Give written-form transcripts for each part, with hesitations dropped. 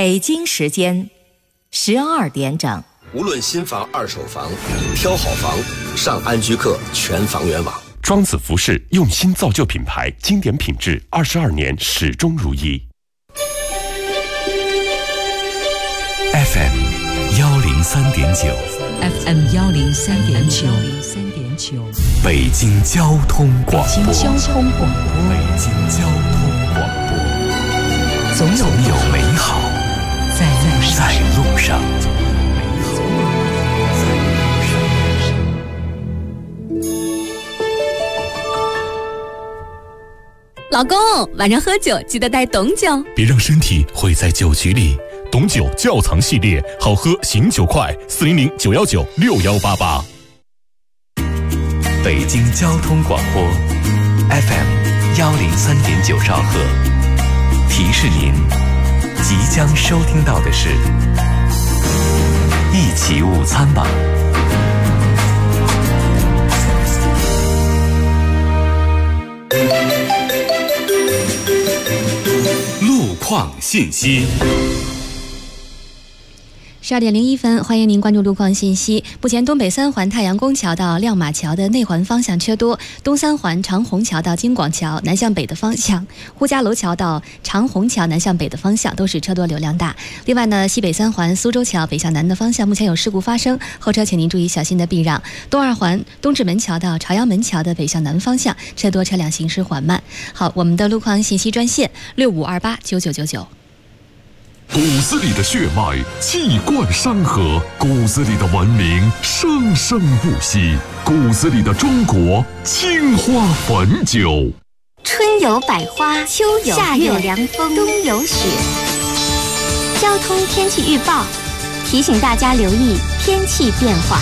北京时间12点整。 无论新房、二手房，挑好房，上安居客全房源网。 庄子服饰用心造就品牌，经典品质，22年始终如一。 FM 103.9 FM 103.9 北京交通广播。 北京交通广播。 北京交通广播。总有美好在路上。 老公，晚上喝酒记得带董酒， 别让身体毁在酒局里。董酒窖藏系列，好喝醒酒快，400-919-6188。北京交通广播 FM 103.9兆赫，提示您即将收听到的是一起午餐吧。路况信息。 12点01分，欢迎您关注路况信息。目前东北三环太阳宫桥到亮马桥的内环方向车多，东三环长虹桥到京广桥南向北的方向，呼家楼桥到长虹桥南向北的方向都是车多流量大。另外呢，西北三环苏州桥北向南的方向目前有事故发生，后车请您注意小心的避让。东二环东直门桥到朝阳门桥的北向南方向车多，车辆行驶缓慢。好，我们的路况信息专线65289999。 骨子里的血脉气贯山河，骨子里的文明生生不息，骨子里的中国青花汾酒。 春有百花，秋有夏有凉风，冬有雪。交通天气预报提醒大家留意天气变化。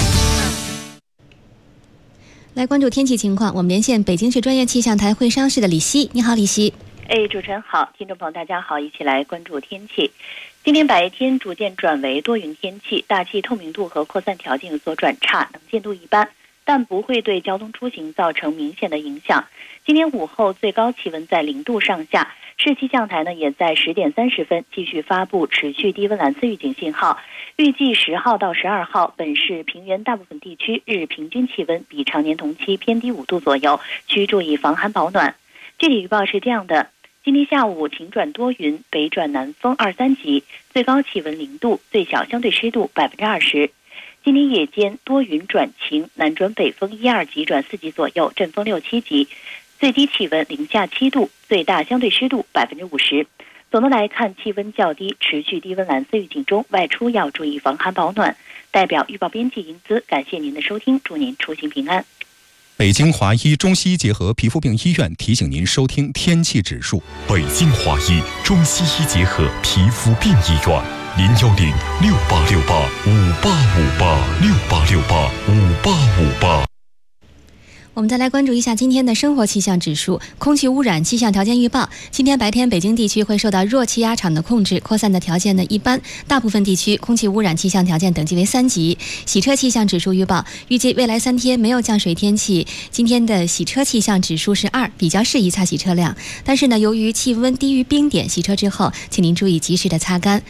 来关注天气情况，我们连线北京市专业气象台会商室的李希。你好，李希。 主持人好，听众朋友大家好，一起来关注天气。今天白天逐渐转为多云天气，大气透明度和扩散条件有所转差，能见度一般，但不会对交通出行造成明显的影响。今天午后最高气温在0度上下，市气象台呢也在10点30分继续发布持续低温蓝色预警信号。预计10号到12号，本市平原大部分地区日平均气温比常年同期偏低5度左右，需注意防寒保暖。具体预报是这样的。今天下午晴转多云，北转南风2、3级，最高气温0度，最小相对湿度20%。今天夜间多云转晴，南转北风1、2级转4级左右，阵风6、7级，最低气温零下7度，最大相对湿度50%。总的来看，气温较低，持续低温蓝色预警中，外出要注意防寒保暖。代表预报编辑银姿，感谢您的收听，祝您出行平安。 北京华医中西医结合皮肤病医院提醒您收听天气指数。 北京华医中西医结合皮肤病医院，010-6868-5858，6868-5858。 我们再来关注一下今天的生活气象指数。空气污染气象条件预报，今天白天北京地区会受到弱气压场的控制，扩散的条件呢一般，大部分地区空气污染气象条件等级为3级。洗车气象指数预报，预计未来3天没有降水天气，今天的洗车气象指数是2，比较适宜擦洗车辆。但是呢，由于气温低于冰点，洗车之后请您注意及时的擦干。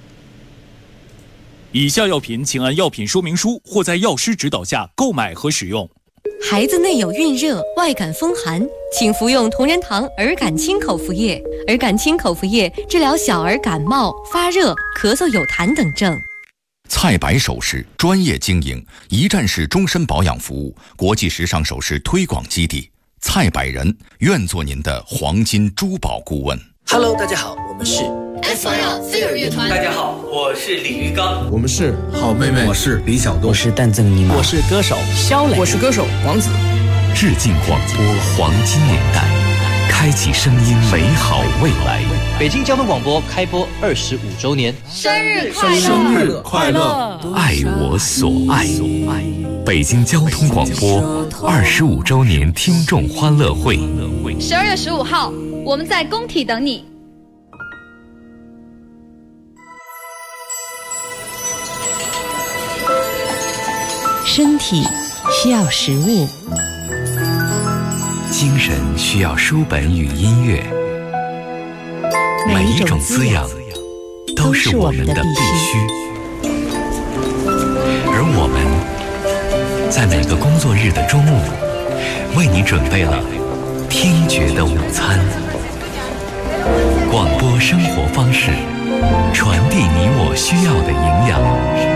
以下药品请按药品说明书或在药师指导下购买和使用。 孩子内有孕热、外感风寒，请服用同仁堂儿感清口服液。儿感清口服液治疗小儿感冒、发热、咳嗽有痰等症。 蔡白首饰专业经营，一站式终身保养服务，国际时尚首饰推广基地。蔡百人愿做您的黄金珠宝顾问。 Hello， 大家好，我们是 SYL 飞儿乐团。 大家好，我是李玉刚。 我们是好妹妹。 我是李晓东。 我是蛋赠尼玛。 我是歌手肖磊。 我是歌手王子。 致敬广播黄金年代，开启声音美好未来。 北京交通广播开播25周年， 生日快乐！ 生日快乐！ 爱我所爱。北京交通广播25周年听众欢乐会 ，12月15号，我们在工体等你。 身体需要食物， 精神需要书本与音乐，每一种滋养都是我们的必须。而我们在每个工作日的中午，为你准备了听觉的午餐。广播生活方式，传递你我需要的营养。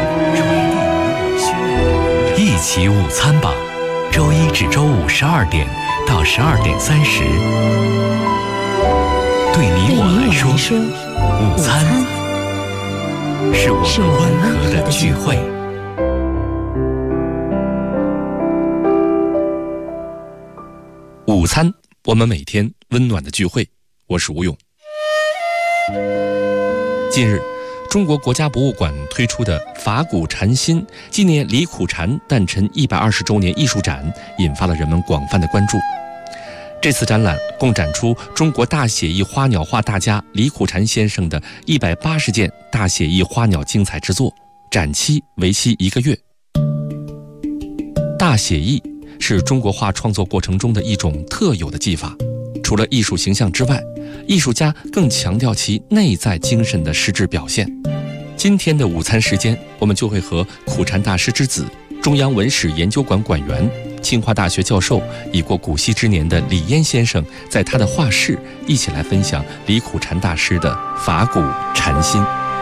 一起午餐吧，周一至周五12点到12点30。对你我来说，午餐是我们温和的聚会。 午餐，我们每天温暖的聚会。我是吴勇。近日，中国国家博物馆推出的法鼓禅心纪念李苦禅诞辰120周年艺术展引发了人们广泛的关注。这次展览共展出中国大写意花鸟画大家李苦禅先生的180件大写意花鸟精彩之作，展期为期1个月。大写意是中国画创作过程中的一种特有的技法，除了艺术形象之外，艺术家更强调其内在精神的实质表现。今天的午餐时间，我们就会和苦禅大师之子、中央文史研究馆馆员、清华大学教授、已过古稀之年的李嫣先生，在他的画室一起来分享李苦禅大师的法鼓禅心。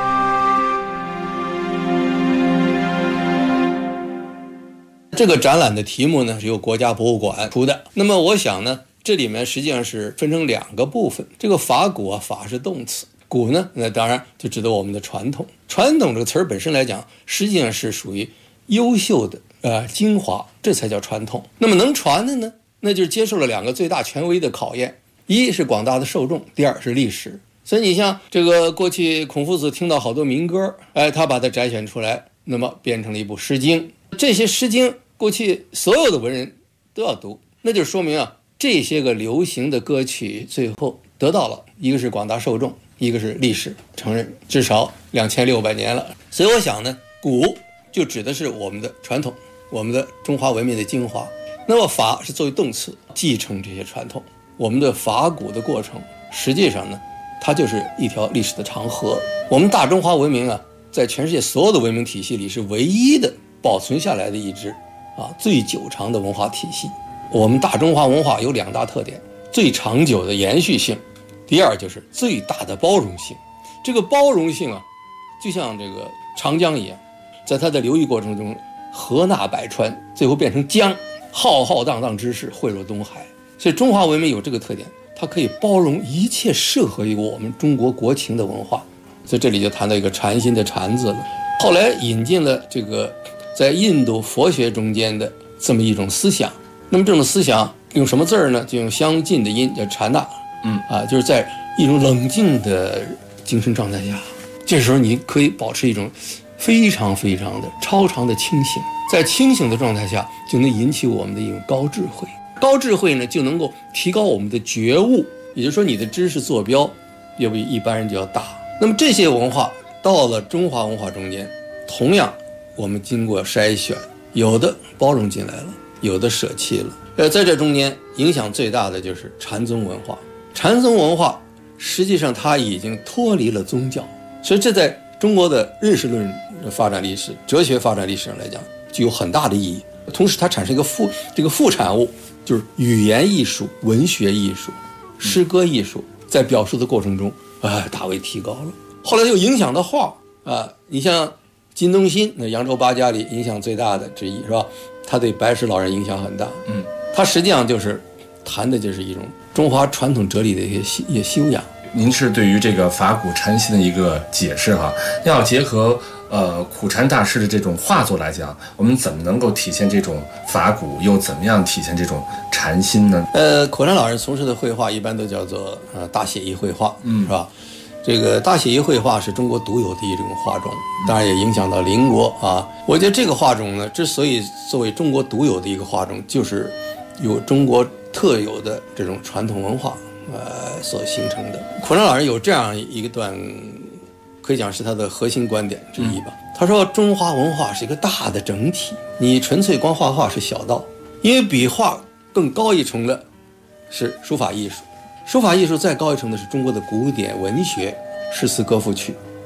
这个展览的题目呢是由国家博物馆出的。那么我想呢，这里面实际上是分成2个部分。这个法鼓啊，法是动词，鼓呢，那当然就指的我们的传统。传统这个词儿本身来讲，实际上是属于优秀的精华，这才叫传统。那么能传的呢，那就是接受了2个最大权威的考验，一是广大的受众，第二是历史。所以你像这个过去孔夫子听到好多民歌，他把它摘选出来，那么变成了一部诗经。这些诗经过去所有的文人都要读，那就说明啊，这些个流行的歌曲最后得到了一个是广大受众，一个是历史承认，至少2600年了。所以我想呢，鼓就指的是我们的传统，我们的中华文明的精华。那么法是作为动词，继承这些传统。我们的法鼓的过程，实际上呢，它就是一条历史的长河。我们大中华文明啊，在全世界所有的文明体系里是唯一的保存下来的一支最久长的文化体系。我们大中华文化有2大特点：最长久的延续性，第二就是最大的包容性。这个包容性啊，就像这个长江一样，在它的流域过程中河纳百川，最后变成江，浩浩荡荡之势汇入东海。所以中华文明有这个特点，它可以包容一切适合于我们中国国情的文化。所以这里就谈到一个禅心的禅字了。后来引进了这个在印度佛学中间的这么一种思想。那么这种思想用什么字呢？就用相近的音，叫禅那。就是在一种冷静的精神状态下，这时候你可以保持一种非常非常的超常的清醒，在清醒的状态下就能引起我们的一种高智慧。高智慧呢，就能够提高我们的觉悟，也就是说你的知识坐标要比一般人就要大。那么这些文化到了中华文化中间，同样我们经过筛选，有的包容进来了，有的舍弃了。在这中间影响最大的就是禅宗文化。禅宗文化实际上它已经脱离了宗教，所以这在中国的认识论发展历史、哲学发展历史上来讲具有很大的意义。同时它产生一个副产物，就是语言艺术、文学艺术、诗歌艺术在表述的过程中大为提高了。后来又影响到画你像金东新，那扬州八家里影响最大的之一是吧？他对白石老人影响很大。他实际上就是谈的就是一种中华传统哲理的一些修养。 您是对于这个法鼓禅心的一个解释哈，要结合苦禅大师的这种画作来讲，我们怎么能够体现这种法鼓，又怎么样体现这种禅心呢？ 苦禅老师从事的绘画一般都叫做大写意绘画，是吧？这个大写意绘画是中国独有的一种画种，当然也影响到邻国我觉得这个画种呢，之所以作为中国独有的一个画种，就是有中国特有的这种传统文化所形成的。苦禅老师有这样一段，可以讲是他的核心观点之一吧。他说中华文化是一个大的整体，你纯粹光画画是小道，因为比画更高一层的是书法艺术，书法艺术再高一层的是中国的古典文学、诗词歌赋曲，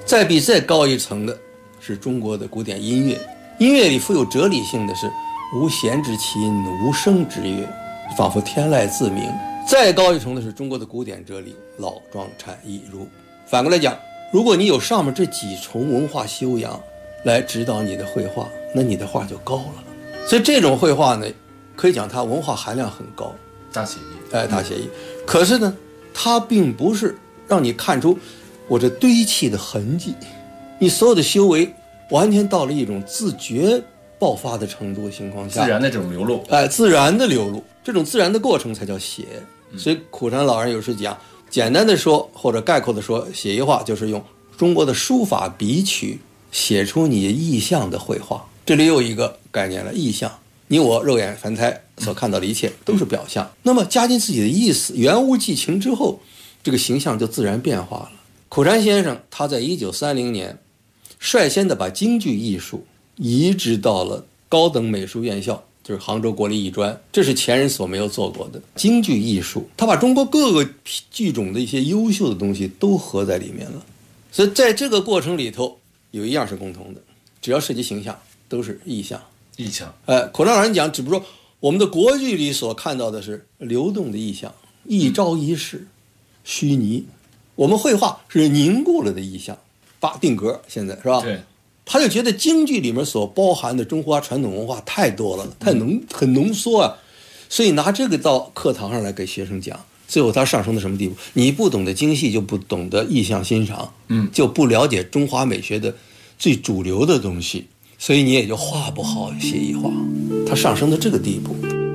再比再高一层的是中国的古典音乐，音乐里富有哲理性的是无弦之琴，无声之乐，仿佛天籁自鸣。再高一层的是中国的古典哲理，老庄禅意儒。反过来讲，如果你有上面这几重文化修养来指导你的绘画，那你的画就高了。所以这种绘画呢，可以讲它文化含量很高， 大写意， 大写意。可是呢，它并不是让你看出我这堆砌的痕迹，你所有的修为完全到了一种自觉爆发的程度的情况下， 自然的这种流露， 自然的流露，这种自然的过程才叫写。所以苦禅老人有时讲，简单的说或者概括的说，写意画就是用中国的书法笔曲写出你意象的绘画。这里又一个概念了，意象。你我肉眼凡胎所看到的一切都是表象，那么加进自己的意思，原物寄情之后，这个形象就自然变化了。苦禅先生他在1930年率先的把京剧艺术移植到了高等美术院校，就是杭州国立艺专，这是前人所没有做过的。京剧艺术他把中国各个剧种的一些优秀的东西都合在里面了。所以在这个过程里头有一样是共同的，只要涉及形象都是意象。苦禅老人讲，只不过我们的国剧里所看到的是流动的意象，一朝一夕，虚拟。我们绘画是凝固了的意象，定格，现在是吧？ 对。 他就觉得京剧里面所包含的中华传统文化太多了，很浓缩啊，所以拿这个到课堂上来给学生讲。最后他上升到什么地步？你不懂得京戏，就不懂得意象欣赏，就不了解中华美学的最主流的东西，所以你也就画不好写意画。他上升到这个地步。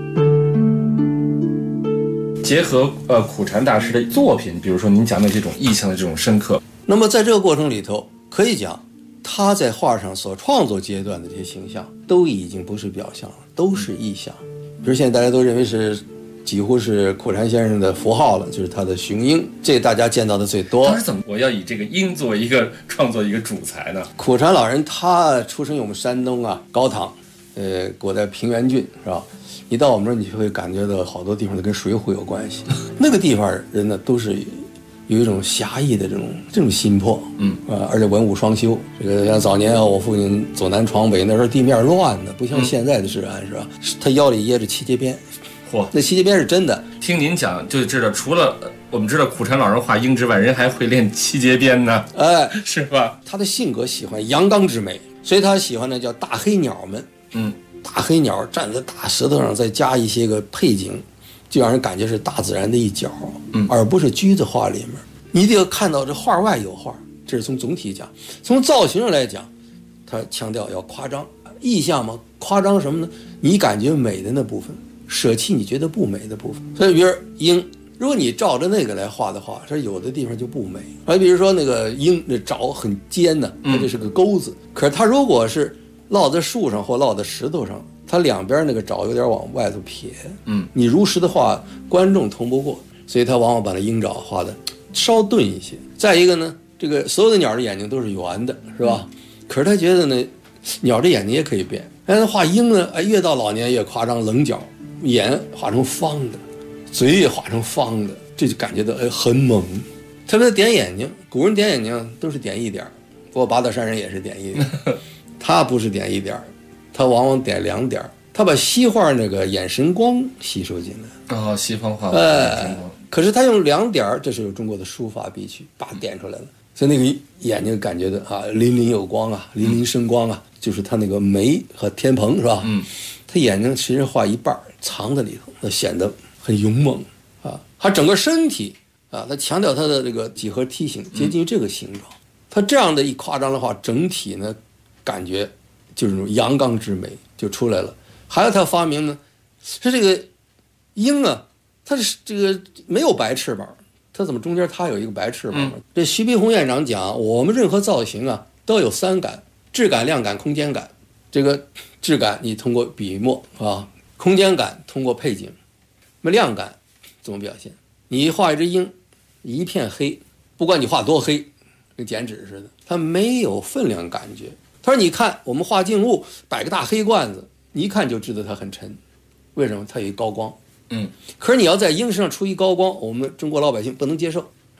结合苦禅大师的作品，比如说您讲的这种意象的这种深刻， 那么在这个过程里头，可以讲他在画上所创作阶段的这些形象都已经不是表象了，都是意象。比如现在大家都认为是几乎是苦禅先生的符号了，就是他的雄鹰，这大家见到的最多。 当时怎么我要以这个鹰作为一个创作一个主材呢？ 苦禅老人他出生于我们山东高唐，国在平原郡，是吧？你到我们这儿，你就会感觉到好多地方都跟水浒有关系。那个地方人呢，都是有一种侠义的这种心魄，而且文武双修。这个像早年我父亲走南闯北，那时候地面乱的，不像现在的治安，是吧？他腰里掖着七节鞭，那七节鞭是真的。 听您讲就知道，除了我们知道苦禅老人画鹰之外，人还会练七节鞭呢，是吧？ 他的性格喜欢阳刚之美，所以他喜欢的叫大黑鸟们，大黑鸟站在大石头上，再加一些个配景，就让人感觉是大自然的一角，而不是居在画里面。你一定要看到这画外有画，这是从总体讲。从造型上来讲，他强调要夸张，意象嘛，夸张什么呢？你感觉美的那部分，舍弃你觉得不美的部分。所以比如鹰，如果你照着那个来画的话，它有的地方就不美。比如说那个鹰，那爪很尖呢，它这是个钩子。可是它如果是落在树上或落在石头上，它两边那个爪有点往外头撇，你如实的画，观众通不过，所以他往往把那鹰爪画的稍钝一些。再一个呢，这个所有的鸟的眼睛都是圆的，是吧？可是他觉得呢，鸟的眼睛也可以变。但是画鹰呢，越到老年越夸张，棱角，眼画成方的，嘴也画成方的，这就感觉到很猛。特别点眼睛，古人点眼睛都是点一点，不过八大山人也是点一点。他不是点一点，他往往点两点，他把西画那个眼神光吸收进来。 西方画。 可是他用两点，这是有中国的书法笔曲，把点出来了。所以那个眼睛感觉的粼粼有光啊，粼粼生光啊，就是他那个眉和天蓬，是吧？他眼睛其实画一半藏在里头，那显得很勇猛啊。他整个身体他强调他的这个几何梯形接近于这个形状。他这样的一夸张的话，整体呢感觉就是那种阳刚之美就出来了。还有他发明呢，是这个鹰啊，它是这个没有白翅膀，它怎么中间它有一个白翅膀？这徐悲鸿院长讲，我们任何造型都有三感：质感、量感、空间感。这个质感你通过笔墨空间感通过配景。那么量感怎么表现？你画一只鹰，一片黑，不管你画多黑，跟剪纸似的，它没有分量感觉。他说：“你看，我们画静物，摆个大黑罐子，你一看就知道它很沉。为什么？它有一高光。可是你要在鹰身上出一高光，我们中国老百姓不能接受。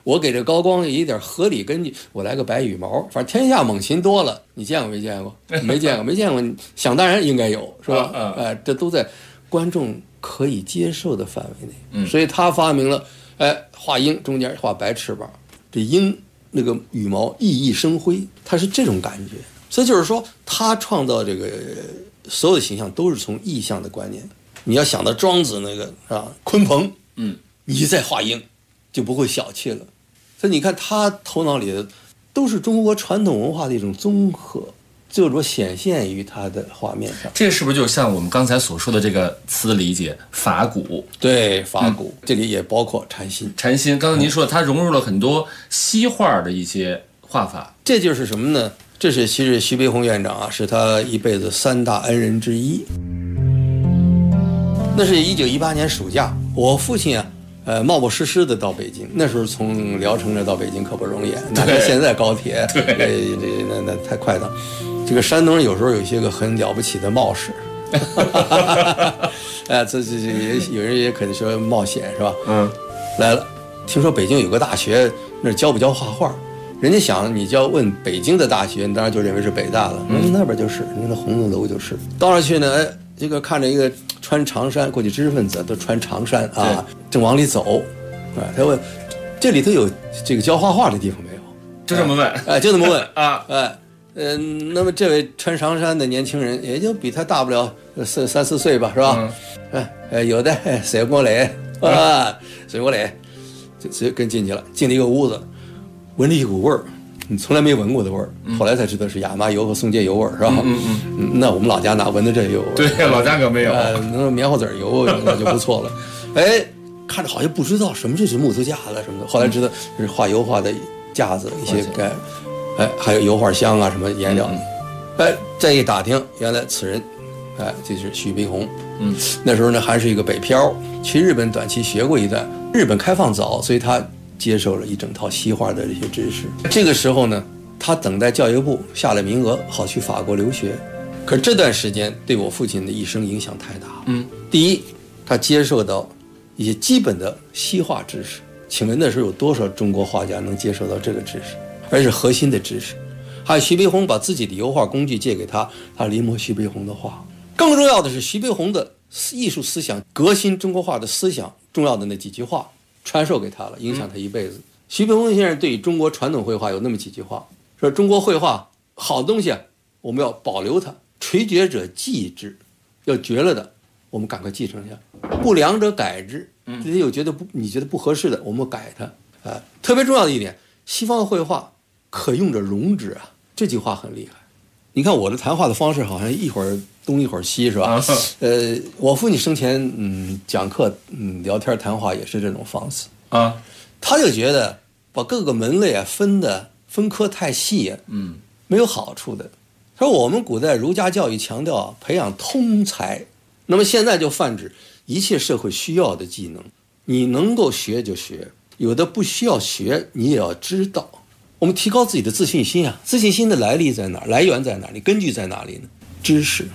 我给这高光有一点合理根据，我来个白羽毛，反正天下猛禽多了，你见过没见过？没见过，没见过，想当然应该有，是吧？这都在观众可以接受的范围内。所以他发明了，画鹰中间画白翅膀，这鹰那个羽毛熠熠生辉，他是这种感觉。所以就是说，他创造这个所有的形象都是从意象的观念。你要想到庄子那个是吧？鲲鹏，你再画鹰，就不会小气了。所以你看他头脑里的都是中国传统文化的一种综合，就说显现于他的画面上。 这是不是就像我们刚才所说的这个词理解法古？ 对，法古，这里也包括禅心。 禅心，刚才您说它融入了很多西画的一些画法， 这就是什么呢？这是其实徐悲鸿院长啊，是他一辈子3大恩人之一。那是1918年暑假，我父亲啊，冒冒失失的到北京。那时候从聊城这到北京可不容易，哪像现在高铁，那太快了。这个山东人有时候有一些个很了不起的冒失，这有人也可能说冒险是吧？来了，听说北京有个大学，那教不教画画？人家想你就要问北京的大学，你当然就认为是北大了。那边就是，那红楼楼就是。到那去呢，这个看着一个穿长衫，过去知识分子都穿长衫啊，正往里走，他问这里头有这个教画画的地方没有？ 就这么问， 就这么问啊， 那么这位穿长衫的年轻人也就比他大不了3、4岁吧，是吧？有的水过来啊，水过来，就直接跟进去了，进了一个屋子。闻了一股味儿，你从来没闻过的味儿，后来才知道是亚麻油和松节油味儿，是吧？那我们老家哪闻的这油？ 对，老家可没有。 那棉花籽油那就不错了。看着好像不知道什么这是木头架子什么的，后来知道这是画油画的架子，一些还有油画箱啊什么颜料。再一打听，原来此人，这是徐悲鸿。那时候呢还是一个北漂，去日本短期学过一段。日本开放早，所以他接受了一整套西画的这些知识。这个时候呢，他等待教育部下了名额，好去法国留学。可这段时间对我父亲的一生影响太大。第一，他接受到一些基本的西画知识。请问那时候有多少中国画家能接受到这个知识，而是核心的知识？还有徐悲鸿把自己的油画工具借给他，他临摹徐悲鸿的画。更重要的是，徐悲鸿的艺术思想、革新中国画的思想，重要的那几句话传授给他了，影响他一辈子。徐悲鸿先生对于中国传统绘画有那么几句话，说中国绘画好东西我们要保留它，垂绝者继之，要绝了的我们赶快继承下，不良者改之，这些你觉得不合适的我们改它。特别重要的一点，西方绘画可用者容之啊，这句话很厉害。你看我的谈话的方式好像一会儿东一会儿西，是吧？我父亲生前讲课聊天谈话也是这种方式啊。他就觉得把各个门类分科太细没有好处的。他说我们古代儒家教育强调培养通才，那么现在就泛指一切社会需要的技能，你能够学就学，有的不需要学你也要知道。我们提高自己的自信心啊，自信心的来历在哪儿？来源在哪里？根据在哪里呢？知识。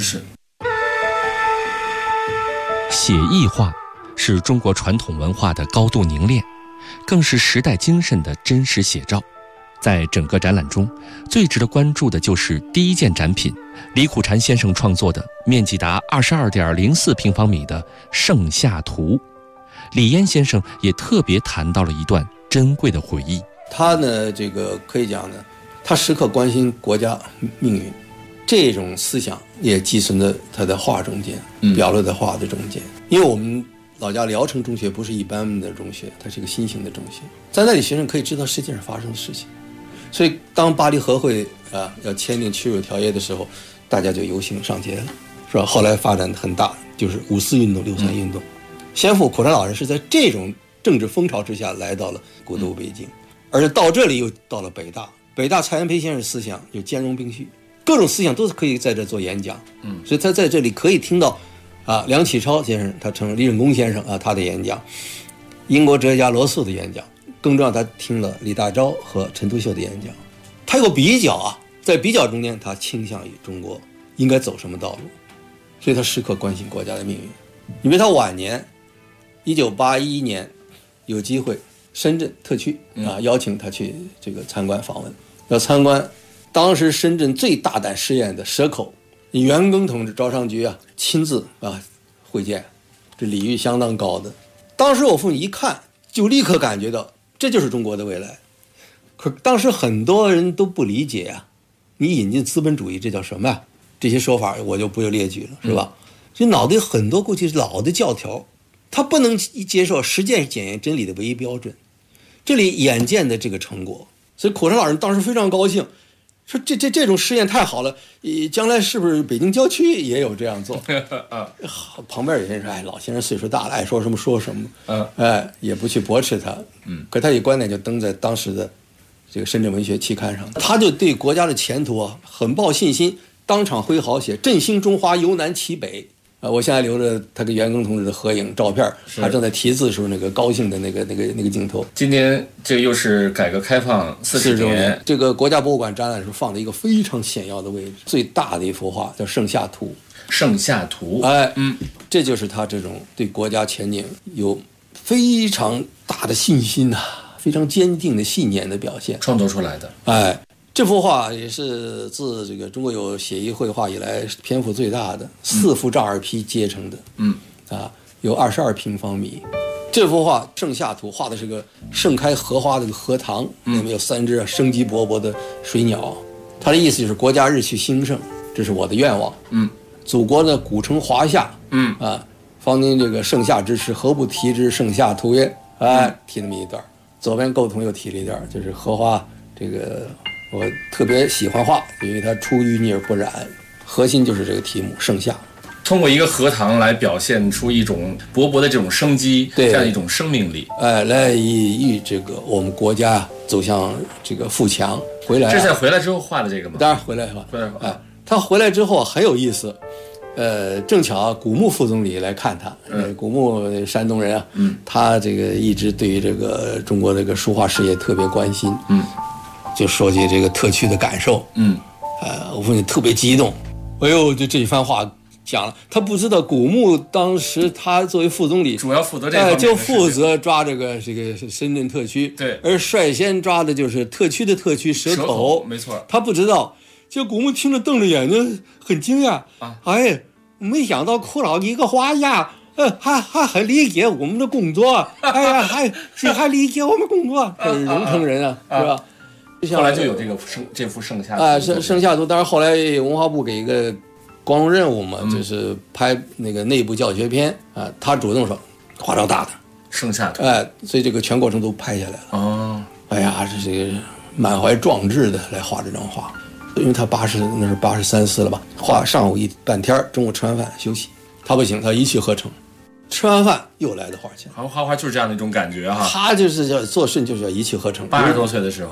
写意画是中国传统文化的高度凝练，更是时代精神的真实写照。在整个展览中，最值得关注的就是第一件展品，李苦禅先生创作的面积达22.04平方米的《盛夏图》。李嫣先生也特别谈到了一段珍贵的回忆。 他呢，这个可以讲呢，他时刻关心国家命运，这种思想也寄存在他的画中间，表露在画的中间。因为我们老家聊城中学不是一般的中学，它是一个新型的中学，在那里学生可以知道世界上发生的事情。所以当巴黎和会要签订屈辱条约的时候，大家就游行上街了，是吧？后来发展很大，就是五四运动、六三运动。先父苦禅老人是在这种政治风潮之下来到了古都北京。而且到这里又到了北大，北大蔡元培先生思想就兼容并蓄，各种思想都是可以在这做演讲。所以他在这里可以听到梁启超先生，他称李忍公先生他的演讲，英国哲学家罗素的演讲，更重要他听了李大钊和陈独秀的演讲。他有比较在比较中间他倾向于中国应该走什么道路，所以他时刻关心国家的命运。因为他晚年1981年有机会深圳特区邀请他去这个参观访问，要参观当时深圳最大胆试验的蛇口，袁庚同志招商局亲自会见，这礼遇相当高的。当时我父亲一看就立刻感觉到这就是中国的未来。可当时很多人都不理解你引进资本主义这叫什么呀？这些说法我就不列举了，是吧？这脑袋很多过去老的教条，他不能接受实践检验真理的唯一标准。这里眼见的这个成果，所以苦禅老人当时非常高兴，说这种试验太好了，将来是不是北京郊区也有这样做？旁边有人说，老先生岁数大了，爱说什么说什么，也不去驳斥他。可他有观点就登在当时的这个深圳文学期刊上，他就对国家的前途很抱信心，当场挥毫写振兴中华由南其北。我现在留着他跟袁庚同志的合影照片，他正在题字的时候那个高兴的那个镜头。 今年这又是改革开放40周年， 这个国家博物馆展览时候放在一个非常显要的位置，最大的一幅画叫《盛夏图》。 盛夏图， 这就是他这种对国家前景有非常大的信心非常坚定的信念的表现， 创作出来的。 这幅画也是自这个中国有写意绘画以来篇幅最大的，4幅丈2批接成的，有22平方米。这幅画《盛夏图》画的是个盛开荷花的荷塘，里面有3只生机勃勃的水鸟。他的意思就是国家日趋兴盛，这是我的愿望。祖国呢古称华夏，方今这个盛夏之时，何不题之盛夏图曰？提那么一段。左边构图又提了一段，就是荷花这个。我特别喜欢画，因为它出淤泥而不染，核心就是这个题目盛夏。 通过一个荷塘来表现出一种勃勃的这种生机，这样一种生命力， 来以这个我们国家走向这个富强。回来， 这是在回来之后画的这个吗？ 当然回来画。他回来之后很有意思，正巧古牧副总理来看他，古牧山东人他这个一直对于这个中国这个书画事业特别关心，就说起这个特区的感受，我父亲特别激动，这一番话讲了，他不知道古牧当时他作为副总理， 主要负责这个， 就负责抓这个深圳特区， 对， 而率先抓的就是特区的特区蛇口， 没错， 他不知道，就古牧听着瞪着眼睛很惊讶，没想到苦老一个画家。还理解我们的工作，还理解我们工作，这是荣成人是吧？ 后来就有这幅盛夏图盛夏图。当然后来文化部给一个光荣任务嘛，就是拍那个内部教学片他主动说画照大的盛夏图， 所以这个全过程都拍下来了。这个满怀壮志的来画这张画，因为他那是83、4了吧，画上午半天，中午吃完饭休息。他不行，他一气呵成。吃完饭又来的画钱， 画画就是这样的一种感觉他就是要做事就是要一气呵成。 80多岁的时候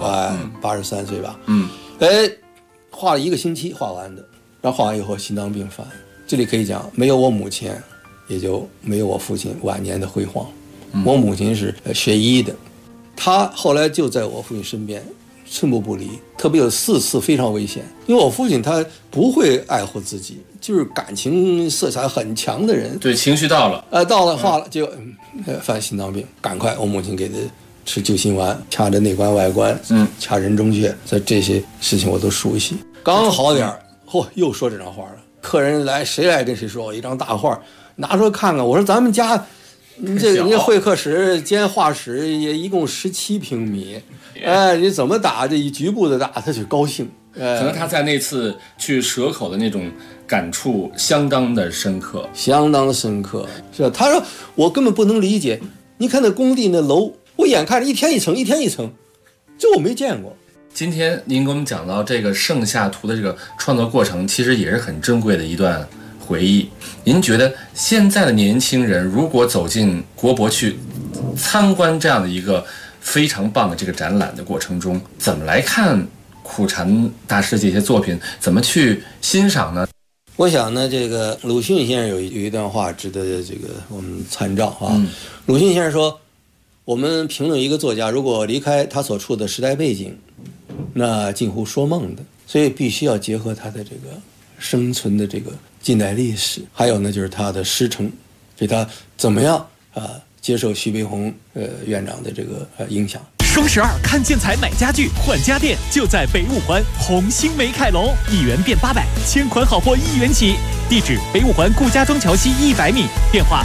83岁吧，画了1个星期画完的，然后画完以后心脏病犯。这里可以讲，没有我母亲，也就没有我父亲晚年的辉煌。我母亲是学医的，她后来就在我父亲身边，寸步不离，特别有4次非常危险。因为我父亲他不会爱护自己，就是感情色彩很强的人。 对，情绪到了， 到了画了，就犯心脏病，赶快我母亲给他吃救心丸，掐着内关外关，掐人中穴，所以这些事情我都熟悉。刚好点儿，又说这张画了。客人来，谁来跟谁说，一张大画拿出来看看。我说咱们家。这个人家会客室兼画室也一共17平米，你怎么打这一局部的打，他就高兴。 可能他在那次去蛇口的那种感触相当的深刻， 是吧？他说我根本不能理解，你看那工地那楼，我眼看着一天一层，这我没见过。 今天您给我们讲到这个盛夏图的这个创作过程，其实也是很珍贵的一段回忆。您觉得现在的年轻人如果走进国博去参观这样的一个非常棒的这个展览的过程中，怎么来看苦禅大师这些作品，怎么去欣赏呢？ 我想呢，这个鲁迅先生有一段话值得这个我们参照鲁迅先生说，我们评论一个作家，如果离开他所处的时代背景，那近乎说梦的，所以必须要结合他的这个生存的这个近代历史，还有呢就是他的师承，所以他怎么样接受徐悲鸿院长的这个影响。 双12看建材买家具换家电，就在北五环红星美凯龙，1元变800，千款好货1元起。地址：北五环顾家庄桥西100米，电话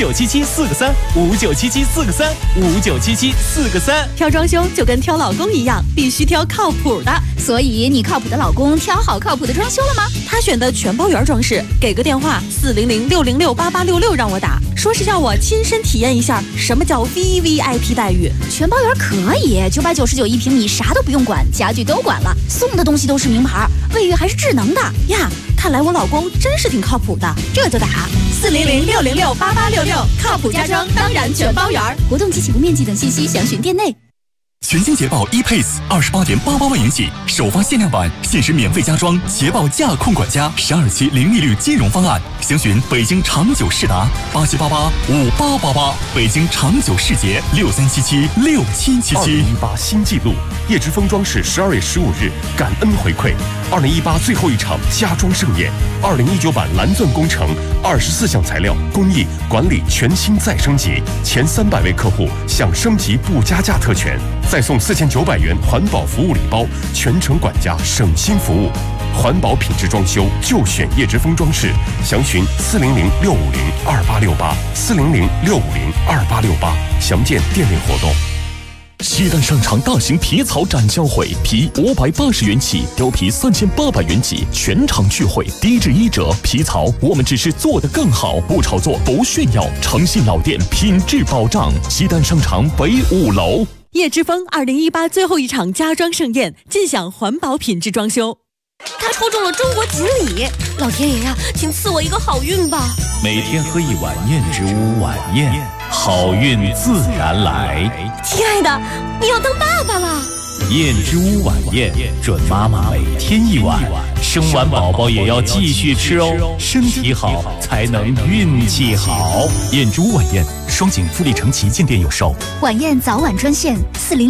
5977-4个3，5977-4个3，5977-4个3。 挑装修就跟挑老公一样，必须挑靠谱的。 所以你靠谱的老公挑好靠谱的装修了吗？ 他选的全包圆装饰，给个电话400-606-8866让我打，说是叫我亲身体验一下什么叫 VVIP 待遇。 全包圆可以，999一平米，啥都不用管，家具都管了，送的东西都是名牌，卫浴还是智能的呀。看来我老公真是挺靠谱的，这就打400-606-8866，靠谱家装当然全包圆。 活动及起步面积等信息详询店内。 全新捷豹 ePace28.88万元起，首发限量版，限时免费加装捷豹驾控管家12期零利率金融方案，详询北京长久世达87885888，北京长久世捷63776777。 2018新纪录，叶之峰装饰12月15日感恩回馈2018最后一场家装盛宴，2019版蓝钻工程24项材料工艺管理全新再升级，前300位客户享升级不加价特权，再送4900元环保服务礼包，全程管家省心服务。环保品质装修就选叶之峰装饰，详询400-650-2868，400-650-2868，详见店内活动。 西单商场大型皮草展销会，皮580元起，貂皮3800元起，全场聚会，低至1折。皮草我们只是做得更好，不炒作，不炫耀，诚信老店，品质保障。西单商场北5楼。 叶之峰2018最后一场家装盛宴，尽享环保品质装修。 他抽中了中国锦鲤，老天爷呀，请赐我一个好运吧！ 每天喝一碗燕之屋晚宴，好运自然来。 亲爱的，你要当爸爸了。 燕之屋晚宴，准妈妈每天一碗，生完宝宝也要继续吃哦，身体好才能运气好。 燕之屋晚宴，双井富力城旗舰店有售。 晚宴早晚专线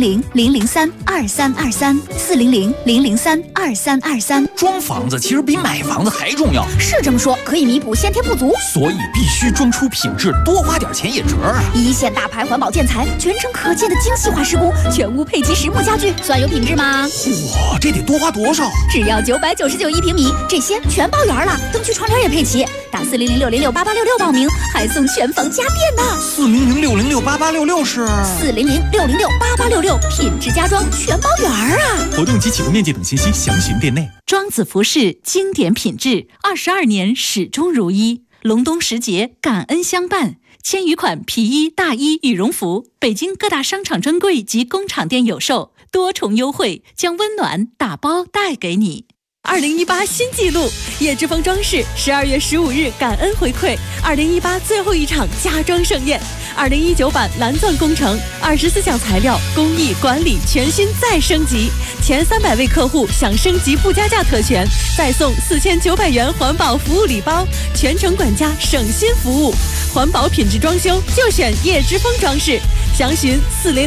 400-003-2323，400-003-2323。 装房子其实比买房子还重要， 是这么说，可以弥补先天不足， 所以必须装出品质，多花点钱也值啊！ 一线大牌环保建材，全程可见的精细化施工，全屋配齐实木家具，算有品质吗？ 哇，这得多花多少？ 只要999一平米，这些全包圆了，灯具窗帘也配齐。打400-606-8866报名，还送全房家电呢。 400-606-8866是 400-606-8866，品质家装全包圆啊！ 活动及起步面积等信息详询店内。 庄子服饰经典品质，22年始终如一。隆冬时节，感恩相伴，千余款皮衣、大衣、羽绒服，北京各大商场专柜及工厂店有售，多重优惠，将温暖打包带给你。 2018新纪录，叶之峰装饰12月15日感恩回馈2018最后一场家装盛宴，2019版蓝钻工程24项材料工艺管理全新再升级，前300位客户享升级不加价特权，再送4900元环保服务礼包，全程管家省心服务。环保品质装修就选叶之峰装饰，详询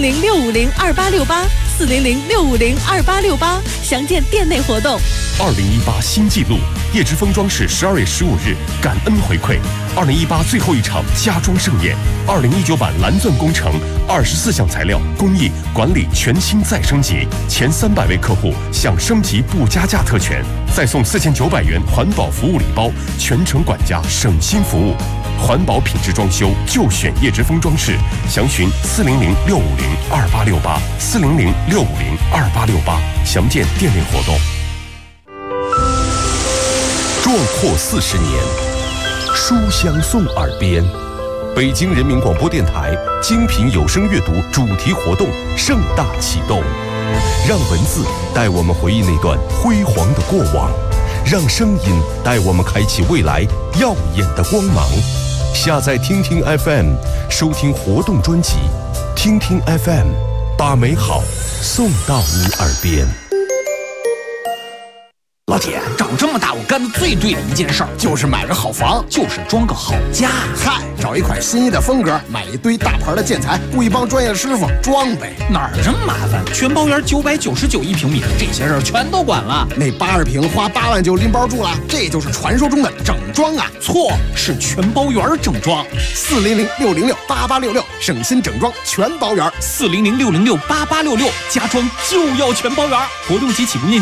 400-650-2868，400-650-2868，详见店内活动。 2018新纪录，叶之峰装饰12月15日感恩回馈2018最后一场家装盛宴，2019版蓝钻工程24项材料工艺管理全新再升级，前300位客户享升级不加价特权，再送4900元环保服务礼包，全程管家省心服务。环保品质装修就选叶之峰装饰，详询400-650-2868，400-650-2868，详见店内活动。 壮阔40年，书香送耳边。北京人民广播电台精品有声阅读主题活动盛大启动，让文字带我们回忆那段辉煌的过往，让声音带我们开启未来耀眼的光芒。下载听听 FM， 收听活动专辑，听听 FM， 把美好送到你耳边。 老铁，长这么大我干的最对的一件事儿就是买个好房，就是装个好家。 嗨，找一款心仪的风格，买一堆大牌的建材，雇一帮专业的师傅装呗。 哪儿这么麻烦？全包园999一平米，这些事儿全都管了。 那80平花8万就拎包住了，这就是传说中的整装啊！ 错，是全包园整装。 400-606-8866，省心整装全包园。 400-606-8866，家装就要全包园。活动及起步面积